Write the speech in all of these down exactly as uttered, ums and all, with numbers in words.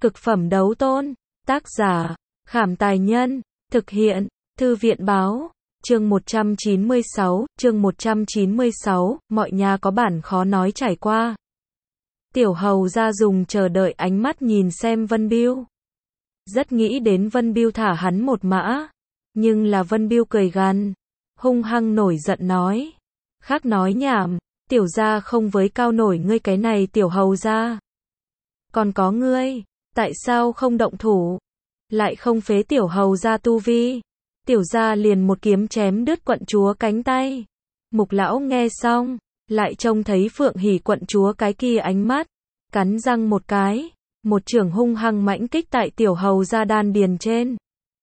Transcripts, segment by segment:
Cực phẩm đấu tôn. Tác giả, Khảm Tài Nhân. Thực hiện, Thư viện Báo. Chương một trăm chín mươi sáu, chương một trăm chín mươi sáu, mọi nhà có bản khó nói trải qua. Tiểu hầu ra dùng chờ đợi ánh mắt nhìn xem Vân Biêu. Rất nghĩ đến Vân Biêu thả hắn một mã. Nhưng là Vân Biêu cười gằn, hung hăng nổi giận nói. Khác nói nhảm, tiểu gia không với cao nổi ngươi cái này tiểu hầu ra. Còn có ngươi, tại sao không động thủ? Lại không phế tiểu hầu ra tu vi. Tiểu gia liền một kiếm chém đứt quận chúa cánh tay. Mục lão nghe xong, lại trông thấy Phượng Hỉ quận chúa cái kia ánh mắt, cắn răng một cái, một chưởng hung hăng mãnh kích tại tiểu hầu ra đan điền trên.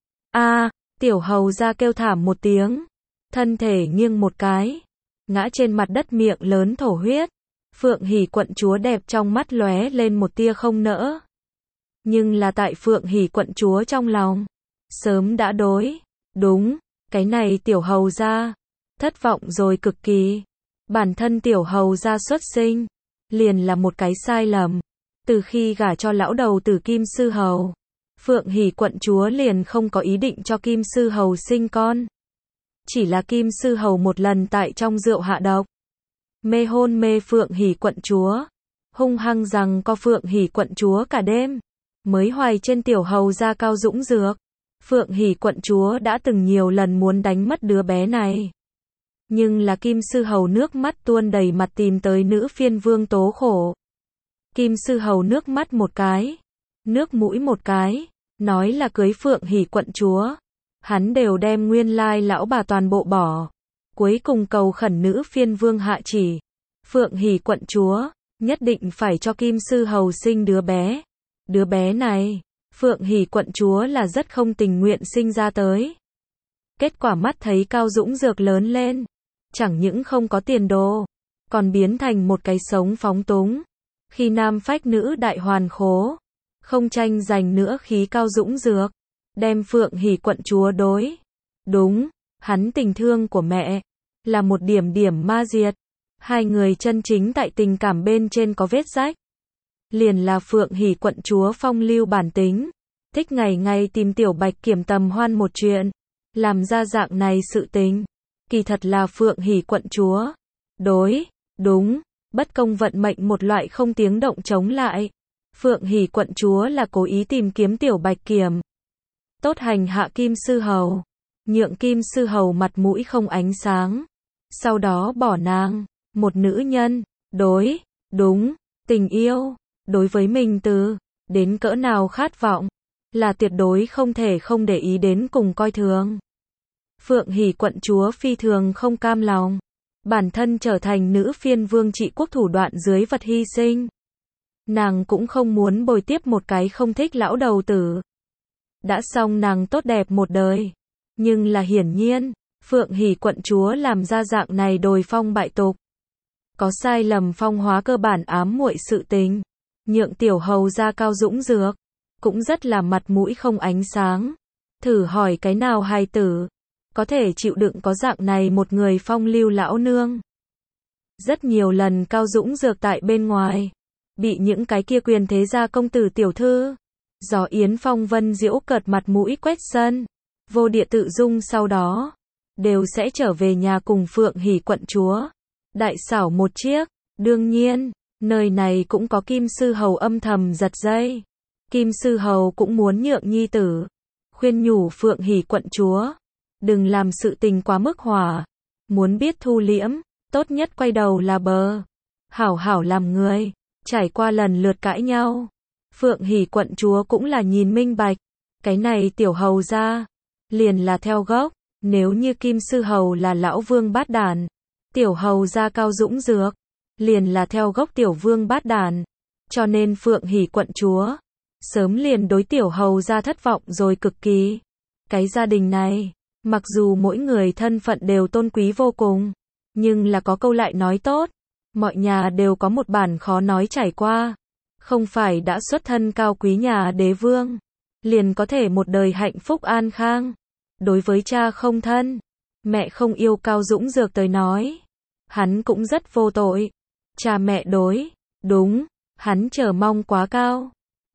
A, tiểu hầu ra kêu thảm một tiếng, thân thể nghiêng một cái, ngã trên mặt đất miệng lớn thổ huyết. Phượng Hỉ quận chúa đẹp trong mắt lóe lên một tia không nỡ. Nhưng là tại Phượng Hỉ quận chúa trong lòng, sớm đã đối, đúng, cái này tiểu hầu ra, thất vọng rồi cực kỳ. Bản thân tiểu hầu ra xuất sinh, liền là một cái sai lầm. Từ khi gả cho lão đầu tử Kim Sư Hầu, Phượng Hỉ quận chúa liền không có ý định cho Kim Sư Hầu sinh con. Chỉ là Kim Sư Hầu một lần tại trong rượu hạ độc, mê hôn mê Phượng Hỉ quận chúa, hung hăng rằng co Phượng Hỉ quận chúa cả đêm, mới hoài trên tiểu hầu ra Cao Dũng Dược. Phượng Hỉ quận chúa đã từng nhiều lần muốn đánh mất đứa bé này. Nhưng là Kim Sư Hầu nước mắt tuôn đầy mặt tìm tới nữ phiên vương tố khổ. Kim Sư Hầu nước mắt một cái, nước mũi một cái, nói là cưới Phượng Hỉ quận chúa. Hắn đều đem nguyên lai lão bà toàn bộ bỏ. Cuối cùng cầu khẩn nữ phiên vương hạ chỉ. Phượng Hỉ quận chúa, nhất định phải cho Kim Sư Hầu sinh đứa bé. Đứa bé này, Phượng Hỉ quận chúa là rất không tình nguyện sinh ra tới. Kết quả mắt thấy Cao Dũng Dược lớn lên, chẳng những không có tiền đồ, còn biến thành một cái sống phóng túng. Khi nam phách nữ đại hoàn khố, không tranh giành nữa khí Cao Dũng Dược, đem Phượng Hỉ quận chúa đối. Đúng, hắn tình thương của mẹ, là một điểm điểm ma diệt. Hai người chân chính tại tình cảm bên trên có vết rách. Liền là Phượng Hỉ quận chúa phong lưu bản tính, thích ngày ngày tìm tiểu bạch kiểm tầm hoan một chuyện, làm ra dạng này sự tình. Kỳ thật là Phượng Hỉ quận chúa, đối, đúng, bất công vận mệnh một loại không tiếng động chống lại. Phượng Hỉ quận chúa là cố ý tìm kiếm tiểu bạch kiểm, tốt hành hạ Kim Sư Hầu, nhượng Kim Sư Hầu mặt mũi không ánh sáng, sau đó bỏ nàng, một nữ nhân, đối, đúng, tình yêu, đối với mình từ, đến cỡ nào khát vọng, là tuyệt đối không thể không để ý đến cùng coi thường. Phượng Hỉ quận chúa phi thường không cam lòng, bản thân trở thành nữ phiên vương trị quốc thủ đoạn dưới vật hy sinh. Nàng cũng không muốn bồi tiếp một cái không thích lão đầu tử. Đã xong nàng tốt đẹp một đời. Nhưng là hiển nhiên, Phượng Hỉ quận chúa làm ra dạng này đồi phong bại tục. Có sai lầm phong hóa cơ bản ám muội sự tình. Nhượng tiểu hầu ra Cao Dũng Dược, cũng rất là mặt mũi không ánh sáng. Thử hỏi cái nào hài tử, có thể chịu đựng có dạng này một người phong lưu lão nương. Rất nhiều lần Cao Dũng Dược tại bên ngoài, bị những cái kia quyền thế gia công tử tiểu thư, gió yến phong vân diễu cợt mặt mũi quét sân, vô địa tự dung sau đó, đều sẽ trở về nhà cùng Phượng Hỉ quận chúa. Đại xảo một chiếc, đương nhiên, nơi này cũng có Kim Sư Hầu âm thầm giật dây. Kim Sư Hầu cũng muốn nhượng nhi tử, khuyên nhủ Phượng Hỉ quận chúa, đừng làm sự tình quá mức hỏa, muốn biết thu liễm, tốt nhất quay đầu là bờ, hảo hảo làm người. Trải qua lần lượt cãi nhau, Phượng Hỉ quận chúa cũng là nhìn minh bạch, cái này tiểu hầu ra, liền là theo gốc, nếu như Kim Sư Hầu là lão vương bát đàn, tiểu hầu ra Cao Dũng Dược, liền là theo gốc tiểu vương bát đàn, cho nên Phượng Hỉ quận chúa, sớm liền đối tiểu hầu ra thất vọng rồi cực kỳ. Cái gia đình này, mặc dù mỗi người thân phận đều tôn quý vô cùng, nhưng là có câu lại nói tốt, mọi nhà đều có một bản khó nói trải qua. Không phải đã xuất thân cao quý nhà đế vương, liền có thể một đời hạnh phúc an khang. Đối với cha không thân, mẹ không yêu Cao Dũng Dược tới nói, hắn cũng rất vô tội. Cha mẹ đối, đúng, hắn chờ mong quá cao.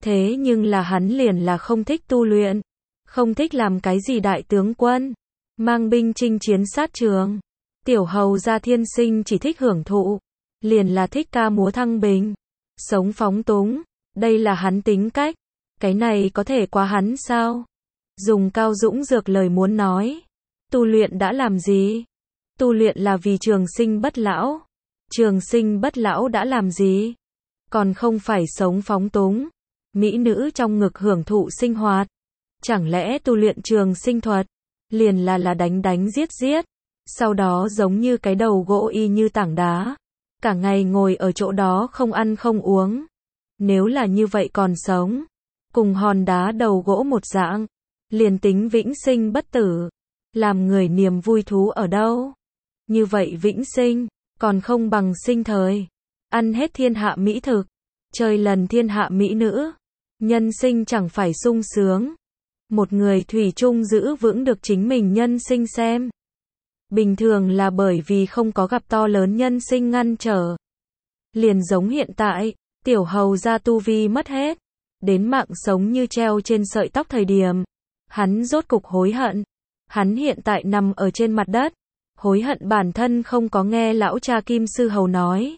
Thế nhưng là hắn liền là không thích tu luyện, không thích làm cái gì đại tướng quân, mang binh chinh chiến sát trường. Tiểu hầu gia thiên sinh chỉ thích hưởng thụ, liền là thích ca múa thăng bình, sống phóng túng, đây là hắn tính cách. Cái này có thể quá hắn sao? Dùng Cao Dũng Dược lời muốn nói, tu luyện đã làm gì? Tu luyện là vì trường sinh bất lão. Trường sinh bất lão đã làm gì? Còn không phải sống phóng túng, mỹ nữ trong ngực hưởng thụ sinh hoạt. Chẳng lẽ tu luyện trường sinh thuật, liền là là đánh đánh giết giết, sau đó giống như cái đầu gỗ y như tảng đá, cả ngày ngồi ở chỗ đó không ăn không uống. Nếu là như vậy còn sống, cùng hòn đá đầu gỗ một dạng, liền tính vĩnh sinh bất tử, làm người niềm vui thú ở đâu? Như vậy vĩnh sinh, còn không bằng sinh thời, ăn hết thiên hạ mỹ thực, chơi lần thiên hạ mỹ nữ, nhân sinh chẳng phải sung sướng. Một người thủy chung giữ vững được chính mình nhân sinh xem. Bình thường là bởi vì không có gặp to lớn nhân sinh ngăn trở. Liền giống hiện tại, tiểu hầu gia tu vi mất hết, đến mạng sống như treo trên sợi tóc thời điểm. Hắn rốt cục hối hận. Hắn hiện tại nằm ở trên mặt đất, hối hận bản thân không có nghe lão cha Kim Sư Hầu nói.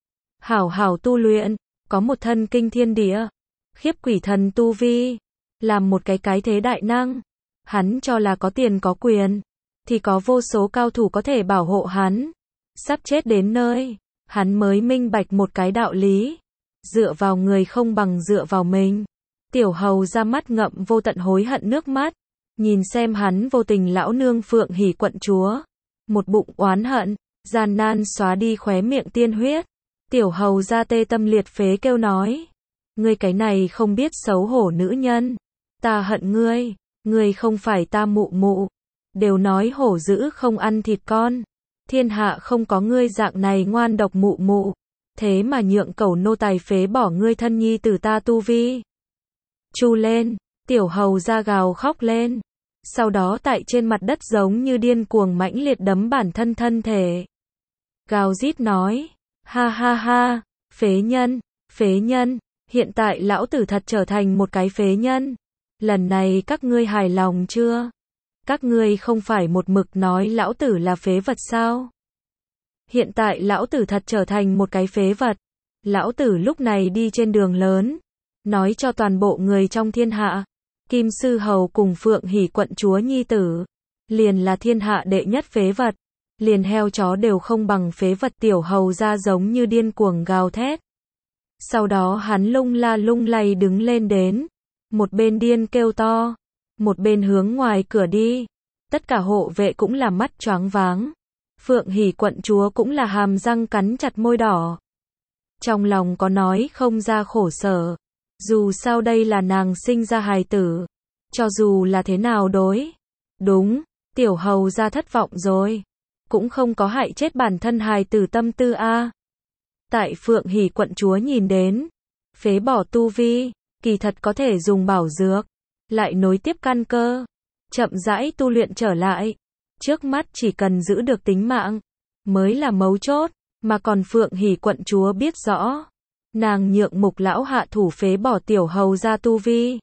Hảo hảo tu luyện, có một thân kinh thiên địa, khiếp quỷ thần tu vi, làm một cái cái thế đại năng. Hắn cho là có tiền có quyền, thì có vô số cao thủ có thể bảo hộ hắn. Sắp chết đến nơi, hắn mới minh bạch một cái đạo lý. Dựa vào người không bằng dựa vào mình. Tiểu hầu ra mắt ngậm vô tận hối hận nước mắt, nhìn xem hắn vô tình lão nương Phượng Hỉ quận chúa. Một bụng oán hận, gian nan xóa đi khóe miệng tiên huyết. Tiểu hầu ra tê tâm liệt phế kêu nói. Ngươi cái này không biết xấu hổ nữ nhân. Ta hận ngươi, ngươi không phải ta mụ mụ. Đều nói hổ dữ không ăn thịt con. Thiên hạ không có ngươi dạng này ngoan độc mụ mụ. Thế mà nhượng cẩu nô tài phế bỏ ngươi thân nhi tử ta tu vi. Chu lên, tiểu hầu ra gào khóc lên. Sau đó tại trên mặt đất giống như điên cuồng mãnh liệt đấm bản thân thân thể. Gào rít nói, ha ha ha, phế nhân, phế nhân, hiện tại lão tử thật trở thành một cái phế nhân. Lần này các ngươi hài lòng chưa? Các ngươi không phải một mực nói lão tử là phế vật sao? Hiện tại lão tử thật trở thành một cái phế vật. Lão tử lúc này đi trên đường lớn, nói cho toàn bộ người trong thiên hạ, Kim Sư Hầu cùng Phượng Hỉ quận chúa nhi tử, liền là thiên hạ đệ nhất phế vật, liền heo chó đều không bằng phế vật. Tiểu hầu ra giống như điên cuồng gào thét. Sau đó hắn lung la lung lay đứng lên đến, một bên điên kêu to, một bên hướng ngoài cửa đi. Tất cả hộ vệ cũng là mắt choáng váng. Phượng Hỉ quận chúa cũng là hàm răng cắn chặt môi đỏ. Trong lòng có nói không ra khổ sở. Dù sao đây là nàng sinh ra hài tử. Cho dù là thế nào đối. Đúng, tiểu hầu ra thất vọng rồi. Cũng không có hại chết bản thân hài tử tâm tư a. Tại Phượng Hỉ quận chúa nhìn đến, phế bỏ tu vi, kỳ thật có thể dùng bảo dược, lại nối tiếp căn cơ, chậm rãi tu luyện trở lại. Trước mắt chỉ cần giữ được tính mạng, mới là mấu chốt, mà còn Phượng Hỉ quận chúa biết rõ. Nàng nhượng Mục lão hạ thủ phế bỏ tiểu hầu ra tu vi.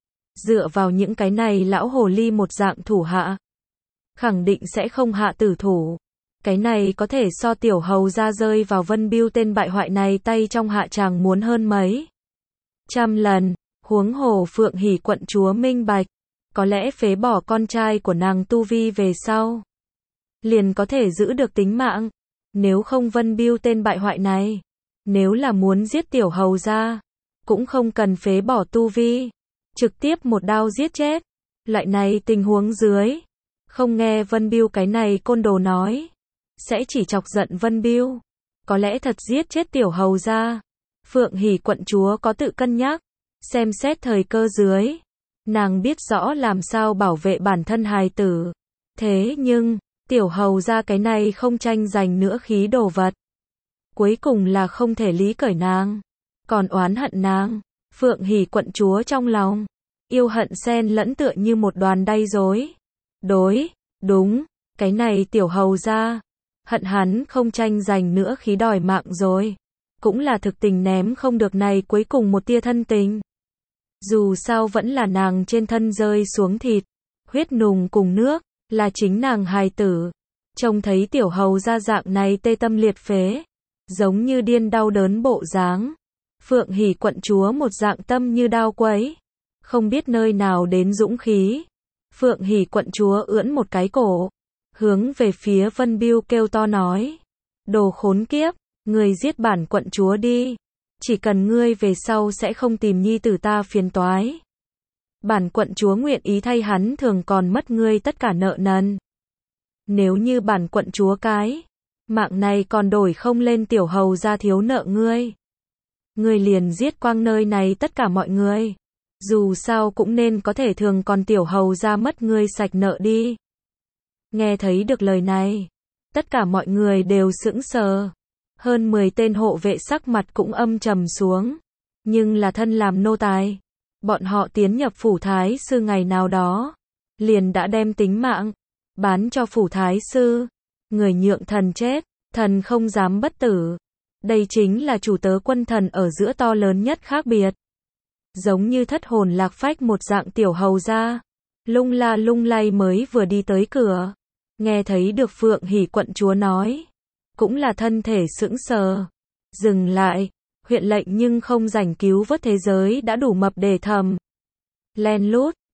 Dựa vào những cái này lão hồ ly một dạng thủ hạ, khẳng định sẽ không hạ tử thủ. Cái này có thể so tiểu hầu ra rơi vào Vân Biêu tên bại hoại này tay trong hạ tràng muốn hơn mấy trăm lần. Huống hồ Phượng Hỉ quận chúa minh bạch, có lẽ phế bỏ con trai của nàng tu vi về sau, liền có thể giữ được tính mạng. Nếu không Vân Biêu tên bại hoại này, nếu là muốn giết tiểu hầu ra, cũng không cần phế bỏ tu vi, trực tiếp một đao giết chết. Loại này tình huống dưới, không nghe Vân Biêu cái này côn đồ nói, sẽ chỉ chọc giận Vân Biêu, có lẽ thật giết chết tiểu hầu ra. Phượng Hỉ quận chúa có tự cân nhắc, xem xét thời cơ dưới, nàng biết rõ làm sao bảo vệ bản thân hài tử. Thế nhưng, tiểu hầu ra cái này không tranh giành nữa khí đồ vật, cuối cùng là không thể lý cởi nàng, còn oán hận nàng. Phượng Hỉ quận chúa trong lòng, yêu hận xen lẫn tựa như một đoàn đay rối. Đối, đúng, cái này tiểu hầu ra, hận hắn không tranh giành nữa khí đòi mạng rồi, cũng là thực tình ném không được này cuối cùng một tia thân tình. Dù sao vẫn là nàng trên thân rơi xuống thịt, huyết nùng cùng nước, là chính nàng hài tử. Trông thấy tiểu hầu ra dạng này tê tâm liệt phế, giống như điên đau đớn bộ dáng. Phượng Hỉ quận chúa một dạng tâm như đao quấy, không biết nơi nào đến dũng khí. Phượng Hỉ quận chúa ưỡn một cái cổ, hướng về phía Vân Bưu kêu to nói: đồ khốn kiếp, người giết bản quận chúa đi, chỉ cần ngươi về sau sẽ không tìm nhi tử ta phiền toái. Bản quận chúa nguyện ý thay hắn thường còn mất ngươi tất cả nợ nần. Nếu như bản quận chúa cái mạng này còn đổi không lên tiểu hầu ra thiếu nợ ngươi, ngươi liền giết quang nơi này tất cả mọi người. Dù sao cũng nên có thể thường còn tiểu hầu ra mất ngươi sạch nợ đi. Nghe thấy được lời này, tất cả mọi người đều sững sờ. Hơn mười tên hộ vệ sắc mặt cũng âm trầm xuống. Nhưng là thân làm nô tài, bọn họ tiến nhập phủ thái sư ngày nào đó, liền đã đem tính mạng bán cho phủ thái sư. Người nhượng thần chết, thần không dám bất tử. Đây chính là chủ tớ quân thần ở giữa to lớn nhất khác biệt. Giống như thất hồn lạc phách một dạng tiểu hầu gia, lung la lung lay mới vừa đi tới cửa, nghe thấy được Phượng Hỉ quận chúa nói, cũng là thân thể sững sờ. Dừng lại, huyện lệnh nhưng không rảnh cứu vớt thế giới đã đủ mập để thầm. Len lút,